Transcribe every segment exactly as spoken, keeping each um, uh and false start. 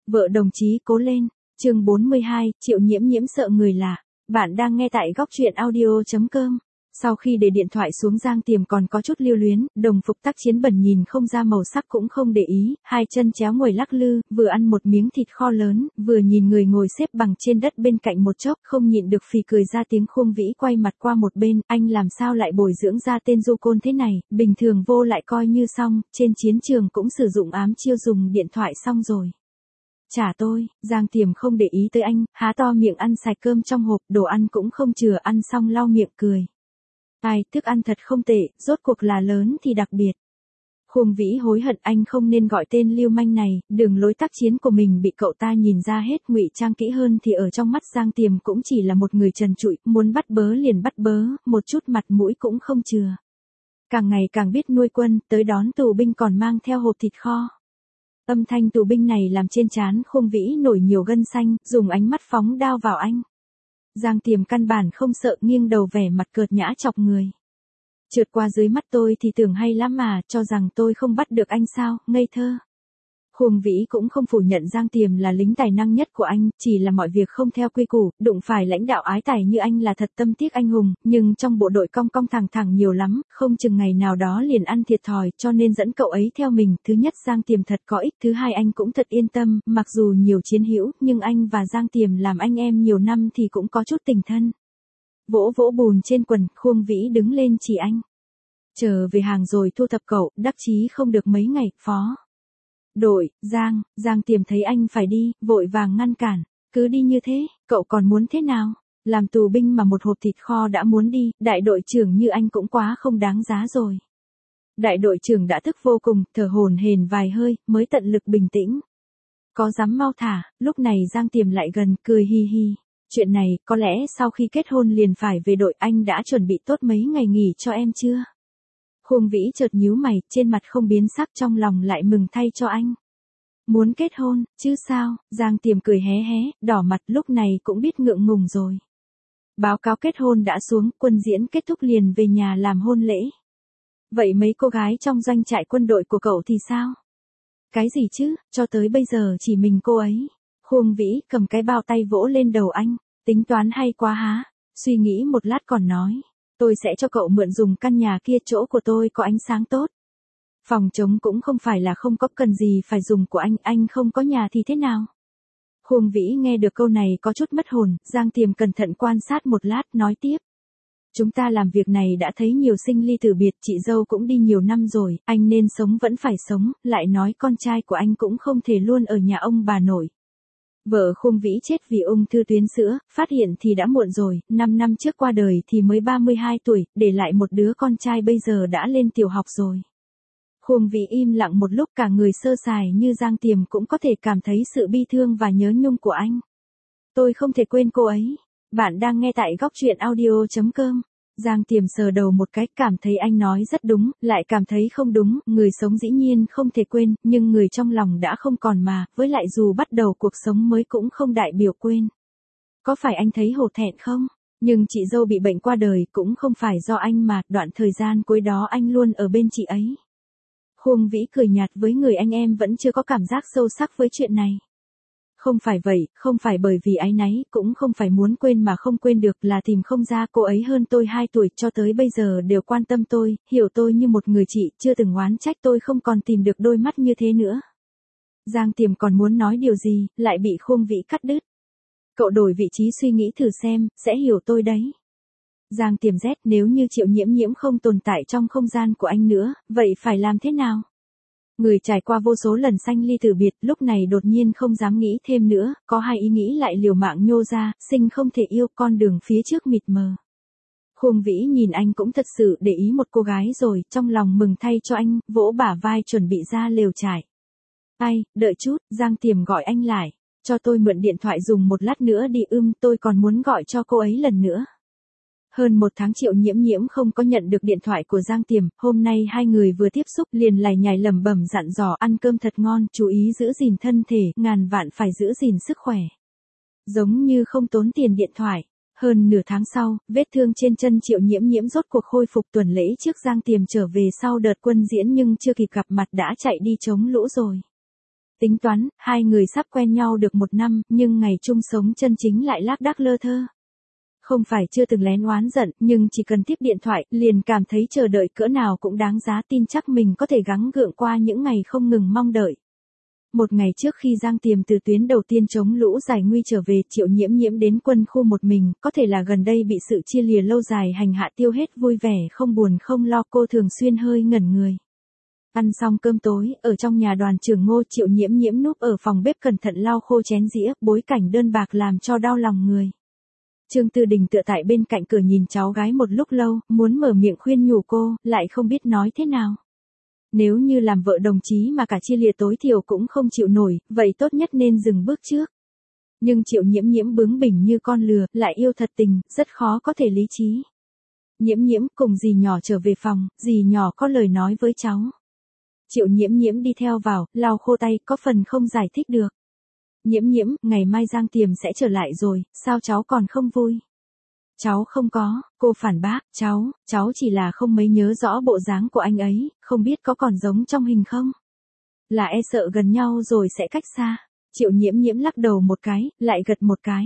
Vợ đồng chí cố lên, chương bốn mươi hai, Triệu Nhiễm Nhiễm sợ người lạ. Bạn đang nghe tại góc truyện audio chấm com. Sau khi để điện thoại xuống, Giang Tiềm còn có chút lưu luyến, đồng phục tác chiến bẩn nhìn không ra màu sắc cũng không để ý, hai chân chéo ngồi lắc lư, vừa ăn một miếng thịt kho lớn, vừa nhìn người ngồi xếp bằng trên đất bên cạnh một chốc, không nhịn được phì cười ra tiếng. Khuông Vĩ quay mặt qua một bên, anh làm sao lại bồi dưỡng ra tên du côn thế này, bình thường vô lại coi như xong, trên chiến trường cũng sử dụng ám chiêu dùng điện thoại xong rồi. Trả tôi. Giang Tiềm không để ý tới anh, há to miệng ăn sạch cơm trong hộp, đồ ăn cũng không chừa, ăn xong lau miệng cười. Ai, thức ăn thật không tệ, rốt cuộc là lớn thì đặc biệt. Khuông Vĩ hối hận anh không nên gọi tên lưu manh này, đường lối tác chiến của mình bị cậu ta nhìn ra hết, ngụy trang kỹ hơn thì ở trong mắt Giang Tiềm cũng chỉ là một người trần trụi, muốn bắt bớ liền bắt bớ, một chút mặt mũi cũng không chừa. Càng ngày càng biết nuôi quân, tới đón tù binh còn mang theo hộp thịt kho. Âm thanh tù binh này làm trên trán Khuông Vĩ nổi nhiều gân xanh, dùng ánh mắt phóng đao vào anh. Giang Tiềm căn bản không sợ, nghiêng đầu vẻ mặt cợt nhã chọc người. Trượt qua dưới mắt tôi thì tưởng hay lắm mà, cho rằng tôi không bắt được anh sao, ngây thơ. Khuông Vĩ cũng không phủ nhận Giang Tiềm là lính tài năng nhất của anh, chỉ là mọi việc không theo quy củ, đụng phải lãnh đạo ái tài như anh là thật tâm tiếc anh hùng, nhưng trong bộ đội cong cong thẳng thẳng nhiều lắm, không chừng ngày nào đó liền ăn thiệt thòi, cho nên dẫn cậu ấy theo mình. Thứ nhất, Giang Tiềm thật có ích, thứ hai, anh cũng thật yên tâm, mặc dù nhiều chiến hữu, nhưng anh và Giang Tiềm làm anh em nhiều năm thì cũng có chút tình thân. Vỗ vỗ bùn trên quần, Khuông Vĩ đứng lên chỉ anh. Trở về hàng rồi thu thập cậu, đắc chí không được mấy ngày, phó. Đội, Giang, Giang Tiềm thấy anh phải đi, vội vàng ngăn cản, cứ đi như thế, cậu còn muốn thế nào? Làm tù binh mà một hộp thịt kho đã muốn đi, đại đội trưởng như anh cũng quá không đáng giá rồi. Đại đội trưởng đã tức vô cùng, thở hổn hển vài hơi, mới tận lực bình tĩnh. Có dám mau thả, lúc này Giang Tiềm lại gần, cười hi hi. Chuyện này, có lẽ sau khi kết hôn liền phải về đội, anh đã chuẩn bị tốt mấy ngày nghỉ cho em chưa? Khuông Vĩ chợt nhíu mày, trên mặt không biến sắc, trong lòng lại mừng thay cho anh. Muốn kết hôn, chứ sao? Giang Tiềm cười hé hé, đỏ mặt, lúc này cũng biết ngượng ngùng rồi. Báo cáo kết hôn đã xuống, quân diễn kết thúc liền về nhà làm hôn lễ. Vậy mấy cô gái trong doanh trại quân đội của cậu thì sao? Cái gì chứ, cho tới bây giờ chỉ mình cô ấy. Khuông Vĩ cầm cái bao tay vỗ lên đầu anh, tính toán hay quá há, suy nghĩ một lát còn nói. Tôi sẽ cho cậu mượn dùng căn nhà kia, chỗ của tôi có ánh sáng tốt. Phòng trống cũng không phải là không có, cần gì phải dùng của anh, anh không có nhà thì thế nào? Khuông Vĩ nghe được câu này có chút mất hồn, Giang Tiềm cẩn thận quan sát một lát, nói tiếp. Chúng ta làm việc này đã thấy nhiều sinh ly tử biệt, chị dâu cũng đi nhiều năm rồi, anh nên sống vẫn phải sống, lại nói con trai của anh cũng không thể luôn ở nhà ông bà nội. Vợ Khuông Vĩ chết vì ung thư tuyến sữa, phát hiện thì đã muộn rồi, năm năm trước qua đời thì mới ba mươi hai tuổi, để lại một đứa con trai bây giờ đã lên tiểu học rồi. Khuông Vĩ im lặng một lúc, cả người sơ sài như Giang Tiềm cũng có thể cảm thấy sự bi thương và nhớ nhung của anh. Tôi không thể quên cô ấy. Bạn đang nghe tại góc truyện audio chấm com. Giang Tiềm sờ đầu một cái, cảm thấy anh nói rất đúng, lại cảm thấy không đúng, người sống dĩ nhiên không thể quên, nhưng người trong lòng đã không còn mà, với lại dù bắt đầu cuộc sống mới cũng không đại biểu quên. Có phải anh thấy hổ thẹn không? Nhưng chị dâu bị bệnh qua đời cũng không phải do anh mà, đoạn thời gian cuối đó anh luôn ở bên chị ấy. Khuông Vĩ cười nhạt với người anh em vẫn chưa có cảm giác sâu sắc với chuyện này. Không phải vậy, không phải bởi vì áy náy, cũng không phải muốn quên mà không quên được, là tìm không ra. Cô ấy hơn tôi hai tuổi, cho tới bây giờ đều quan tâm tôi, hiểu tôi như một người chị, chưa từng oán trách tôi không còn tìm được đôi mắt như thế nữa. Giang Tiềm còn muốn nói điều gì, lại bị Khuông Vĩ cắt đứt. Cậu đổi vị trí suy nghĩ thử xem, sẽ hiểu tôi đấy. Giang Tiềm rét, nếu như Triệu Nhiễm Nhiễm không tồn tại trong không gian của anh nữa, vậy phải làm thế nào? Người trải qua vô số lần sanh ly tử biệt, lúc này đột nhiên không dám nghĩ thêm nữa, có hai ý nghĩ lại liều mạng nhô ra, sinh không thể yêu, con đường phía trước mịt mờ. Khuông Vĩ nhìn anh cũng thật sự để ý một cô gái rồi, trong lòng mừng thay cho anh, vỗ bả vai chuẩn bị ra lều trại. Ai, đợi chút, Giang Tiềm gọi anh lại, cho tôi mượn điện thoại dùng một lát nữa đi, ưm, tôi còn muốn gọi cho cô ấy lần nữa. Hơn một tháng Triệu Nhiễm Nhiễm không có nhận được điện thoại của Giang Tiềm, hôm nay hai người vừa tiếp xúc liền lải nhải lẩm bẩm dặn dò ăn cơm thật ngon, chú ý giữ gìn thân thể, ngàn vạn phải giữ gìn sức khỏe. Giống như không tốn tiền điện thoại. Hơn nửa tháng sau, vết thương trên chân Triệu Nhiễm Nhiễm rốt cuộc khôi phục, tuần lễ trước Giang Tiềm trở về sau đợt quân diễn nhưng chưa kịp gặp mặt đã chạy đi chống lũ rồi. Tính toán, hai người sắp quen nhau được một năm, nhưng ngày chung sống chân chính lại lác đác lơ thơ. Không phải chưa từng lén oán giận, nhưng chỉ cần tiếp điện thoại, liền cảm thấy chờ đợi cỡ nào cũng đáng giá, tin chắc mình có thể gắng gượng qua những ngày không ngừng mong đợi. Một ngày trước khi Giang Tiềm từ tuyến đầu tiên chống lũ giải nguy trở về, Triệu Nhiễm Nhiễm đến quân khu một mình, có thể là gần đây bị sự chia lìa lâu dài hành hạ tiêu hết vui vẻ không buồn không lo, cô thường xuyên hơi ngẩn người. Ăn xong cơm tối, ở trong nhà đoàn trưởng Ngô, Triệu Nhiễm Nhiễm núp ở phòng bếp cẩn thận lau khô chén dĩa, bối cảnh đơn bạc làm cho đau lòng người. Trương Tư Đình tựa tại bên cạnh cửa nhìn cháu gái một lúc lâu, muốn mở miệng khuyên nhủ cô, lại không biết nói thế nào. Nếu như làm vợ đồng chí mà cả chia lìa tối thiểu cũng không chịu nổi, vậy tốt nhất nên dừng bước trước. Nhưng Triệu Nhiễm Nhiễm bướng bỉnh như con lừa, lại yêu thật tình, rất khó có thể lý trí. Nhiễm Nhiễm cùng dì nhỏ trở về phòng, dì nhỏ có lời nói với cháu. Triệu Nhiễm Nhiễm đi theo vào, lau khô tay, có phần không giải thích được. Nhiễm Nhiễm, ngày mai Giang Tiềm sẽ trở lại rồi, sao cháu còn không vui? Cháu không có, cô phản bác, cháu, cháu chỉ là không mấy nhớ rõ bộ dáng của anh ấy, không biết có còn giống trong hình không? Là e sợ gần nhau rồi sẽ cách xa. Triệu Nhiễm Nhiễm lắc đầu một cái, lại gật một cái.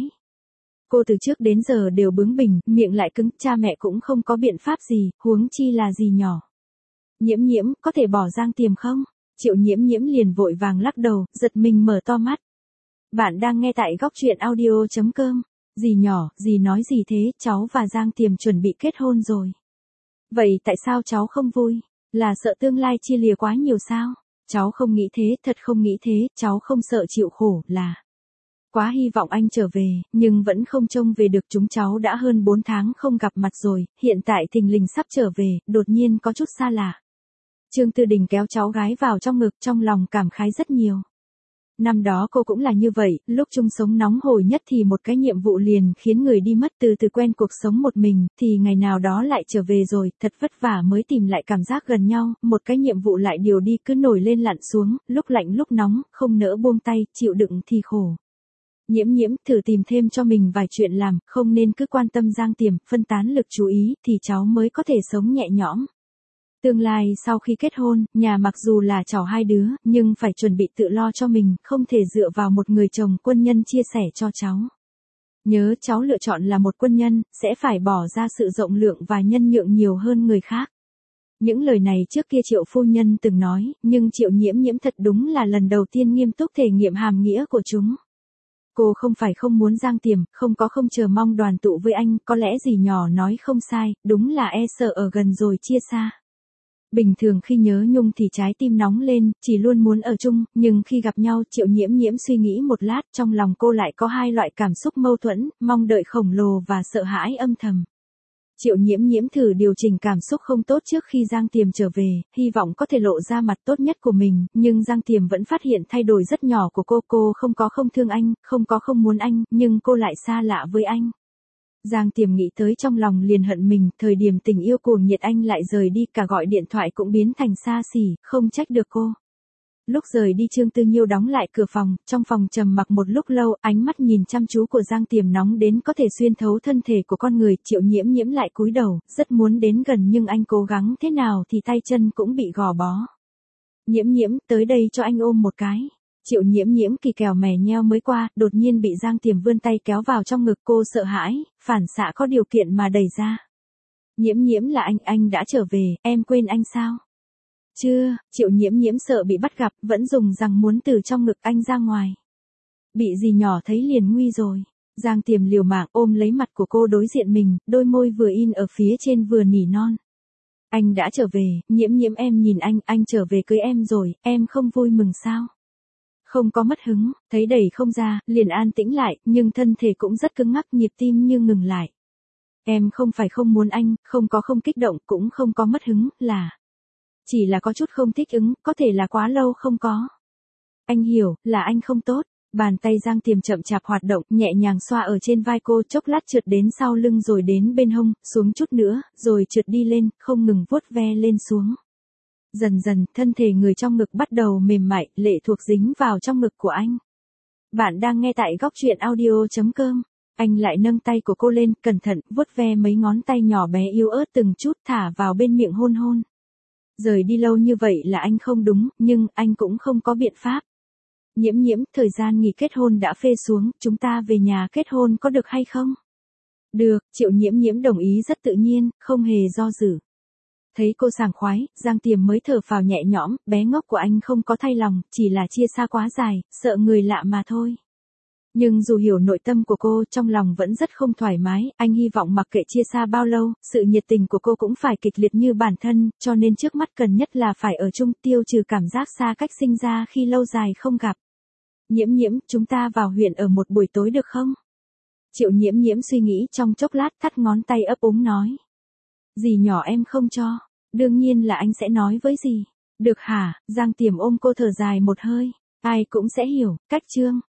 Cô từ trước đến giờ đều bướng bỉnh, miệng lại cứng, cha mẹ cũng không có biện pháp gì, huống chi là gì nhỏ. Nhiễm Nhiễm, có thể bỏ Giang Tiềm không? Triệu Nhiễm Nhiễm liền vội vàng lắc đầu, giật mình mở to mắt. Bạn đang nghe tại góc truyện audio chấm com. Dì nhỏ, dì nói gì thế, cháu và Giang Tiềm chuẩn bị kết hôn rồi. Vậy tại sao cháu không vui? Là sợ tương lai chia lìa quá nhiều sao? Cháu không nghĩ thế, thật không nghĩ thế, cháu không sợ chịu khổ, là quá hy vọng anh trở về, nhưng vẫn không trông về được, chúng cháu đã hơn bốn tháng không gặp mặt rồi, hiện tại thình lình sắp trở về, đột nhiên có chút xa lạ. Trương Tư Đình kéo cháu gái vào trong ngực, trong lòng cảm khái rất nhiều. Năm đó cô cũng là như vậy, lúc chung sống nóng hổi nhất thì một cái nhiệm vụ liền khiến người đi mất, từ từ quen cuộc sống một mình, thì ngày nào đó lại trở về rồi, thật vất vả mới tìm lại cảm giác gần nhau, một cái nhiệm vụ lại điều đi cứ nổi lên lặn xuống, lúc lạnh lúc nóng, không nỡ buông tay, chịu đựng thì khổ. Nhiễm Nhiễm, thử tìm thêm cho mình vài chuyện làm, không nên cứ quan tâm Giang Tiềm, phân tán lực chú ý, thì cháu mới có thể sống nhẹ nhõm. Tương lai sau khi kết hôn, nhà mặc dù là cháu hai đứa, nhưng phải chuẩn bị tự lo cho mình, không thể dựa vào một người chồng quân nhân chia sẻ cho cháu. Nhớ cháu lựa chọn là một quân nhân, sẽ phải bỏ ra sự rộng lượng và nhân nhượng nhiều hơn người khác. Những lời này trước kia Triệu phu nhân từng nói, nhưng Triệu Nhiễm Nhiễm thật đúng là lần đầu tiên nghiêm túc thể nghiệm hàm nghĩa của chúng. Cô không phải không muốn Giang Tiềm, không có không chờ mong đoàn tụ với anh, có lẽ dì nhỏ nói không sai, đúng là e sợ ở gần rồi chia xa. Bình thường khi nhớ nhung thì trái tim nóng lên, chỉ luôn muốn ở chung, nhưng khi gặp nhau Triệu Nhiễm Nhiễm suy nghĩ một lát, trong lòng cô lại có hai loại cảm xúc mâu thuẫn, mong đợi khổng lồ và sợ hãi âm thầm. Triệu Nhiễm Nhiễm thử điều chỉnh cảm xúc không tốt trước khi Giang Tiềm trở về, hy vọng có thể lộ ra mặt tốt nhất của mình, nhưng Giang Tiềm vẫn phát hiện thay đổi rất nhỏ của cô, cô không có không thương anh, không có không muốn anh, nhưng cô lại xa lạ với anh. Giang Tiềm nghĩ tới trong lòng liền hận mình, thời điểm tình yêu cuồng nhiệt anh lại rời đi, cả gọi điện thoại cũng biến thành xa xỉ, không trách được cô. Lúc rời đi Trương Tư Nhiêu đóng lại cửa phòng, trong phòng trầm mặc một lúc lâu, ánh mắt nhìn chăm chú của Giang Tiềm nóng đến có thể xuyên thấu thân thể của con người, Triệu Nhiễm Nhiễm lại cúi đầu, rất muốn đến gần nhưng anh cố gắng thế nào thì tay chân cũng bị gò bó. Nhiễm Nhiễm, tới đây cho anh ôm một cái. Triệu Nhiễm Nhiễm kỳ kèo mè nheo mới qua, đột nhiên bị Giang Tiềm vươn tay kéo vào trong ngực, cô sợ hãi, phản xạ có điều kiện mà đẩy ra. Nhiễm Nhiễm là anh, anh đã trở về, em quên anh sao? Chưa, Triệu Nhiễm Nhiễm sợ bị bắt gặp, vẫn dùng rằng muốn từ trong ngực anh ra ngoài. Bị dì nhỏ thấy liền nguy rồi. Giang Tiềm liều mạng ôm lấy mặt của cô đối diện mình, đôi môi vừa in ở phía trên vừa nỉ non. Anh đã trở về, Nhiễm Nhiễm em nhìn anh, anh trở về cưới em rồi, em không vui mừng sao? Không có mất hứng, thấy đẩy không ra, liền an tĩnh lại, nhưng thân thể cũng rất cứng ngắc, nhịp tim như ngừng lại. Em không phải không muốn anh, không có không kích động, cũng không có mất hứng, là chỉ là có chút không thích ứng, có thể là quá lâu không có. Anh hiểu, là anh không tốt. Bàn tay Giang Tiềm chậm chạp hoạt động, nhẹ nhàng xoa ở trên vai cô, chốc lát trượt đến sau lưng rồi đến bên hông, xuống chút nữa, rồi trượt đi lên, không ngừng vuốt ve lên xuống. Dần dần, thân thể người trong ngực bắt đầu mềm mại, lệ thuộc dính vào trong ngực của anh. Bạn đang nghe tại góc truyện audio chấm com. Anh lại nâng tay của cô lên, cẩn thận, vuốt ve mấy ngón tay nhỏ bé yếu ớt từng chút, thả vào bên miệng hôn hôn. Rời đi lâu như vậy là anh không đúng, nhưng anh cũng không có biện pháp. Nhiễm nhiễm, thời gian nghỉ kết hôn đã phê xuống, chúng ta về nhà kết hôn có được hay không? Được, Triệu Nhiễm Nhiễm đồng ý rất tự nhiên, không hề do dự. Thấy cô sảng khoái, Giang Tiềm mới thở phào nhẹ nhõm, bé ngốc của anh không có thay lòng, chỉ là chia xa quá dài, sợ người lạ mà thôi. Nhưng dù hiểu nội tâm của cô, trong lòng vẫn rất không thoải mái, anh hy vọng mặc kệ chia xa bao lâu, sự nhiệt tình của cô cũng phải kịch liệt như bản thân, cho nên trước mắt cần nhất là phải ở chung, tiêu trừ cảm giác xa cách sinh ra khi lâu dài không gặp. Nhiễm nhiễm, chúng ta vào huyện ở một buổi tối được không? Triệu Nhiễm Nhiễm suy nghĩ trong chốc lát, thắt ngón tay ấp úng nói. Dì nhỏ em không cho, đương nhiên là anh sẽ nói với dì. Được hả? Giang Tiềm ôm cô thở dài một hơi, ai cũng sẽ hiểu, cách Trương.